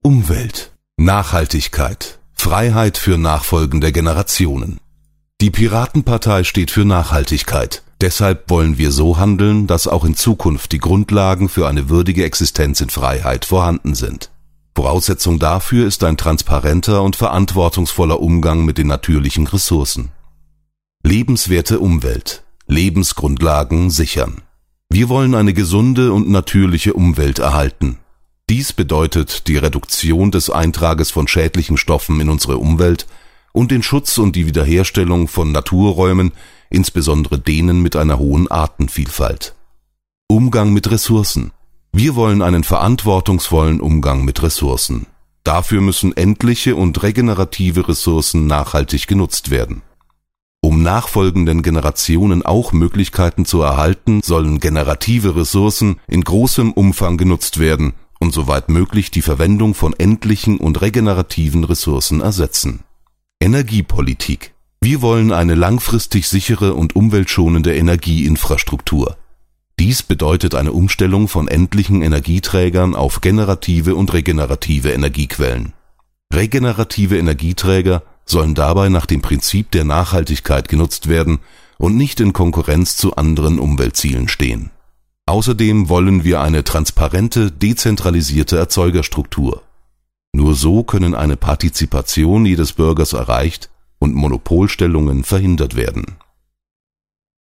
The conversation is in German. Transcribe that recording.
Umwelt, Nachhaltigkeit, Freiheit für nachfolgende Generationen. Die Piratenpartei steht für Nachhaltigkeit. Deshalb wollen wir so handeln, dass auch in Zukunft die Grundlagen für eine würdige Existenz in Freiheit vorhanden sind. Voraussetzung dafür ist ein transparenter und verantwortungsvoller Umgang mit den natürlichen Ressourcen. Lebenswerte Umwelt, Lebensgrundlagen sichern. Wir wollen eine gesunde und natürliche Umwelt erhalten. Dies bedeutet die Reduktion des Eintrages von schädlichen Stoffen in unsere Umwelt und den Schutz und die Wiederherstellung von Naturräumen, insbesondere denen mit einer hohen Artenvielfalt. Umgang mit Ressourcen. Wir wollen einen verantwortungsvollen Umgang mit Ressourcen. Dafür müssen endliche und regenerative Ressourcen nachhaltig genutzt werden. Um nachfolgenden Generationen auch Möglichkeiten zu erhalten, sollen generative Ressourcen in großem Umfang genutzt werden und soweit möglich die Verwendung von endlichen und regenerativen Ressourcen ersetzen. Energiepolitik. Wir wollen eine langfristig sichere und umweltschonende Energieinfrastruktur. Dies bedeutet eine Umstellung von endlichen Energieträgern auf generative und regenerative Energiequellen. Regenerative Energieträger sollen dabei nach dem Prinzip der Nachhaltigkeit genutzt werden und nicht in Konkurrenz zu anderen Umweltzielen stehen. Außerdem wollen wir eine transparente, dezentralisierte Erzeugerstruktur. Nur so können eine Partizipation jedes Bürgers erreicht und Monopolstellungen verhindert werden.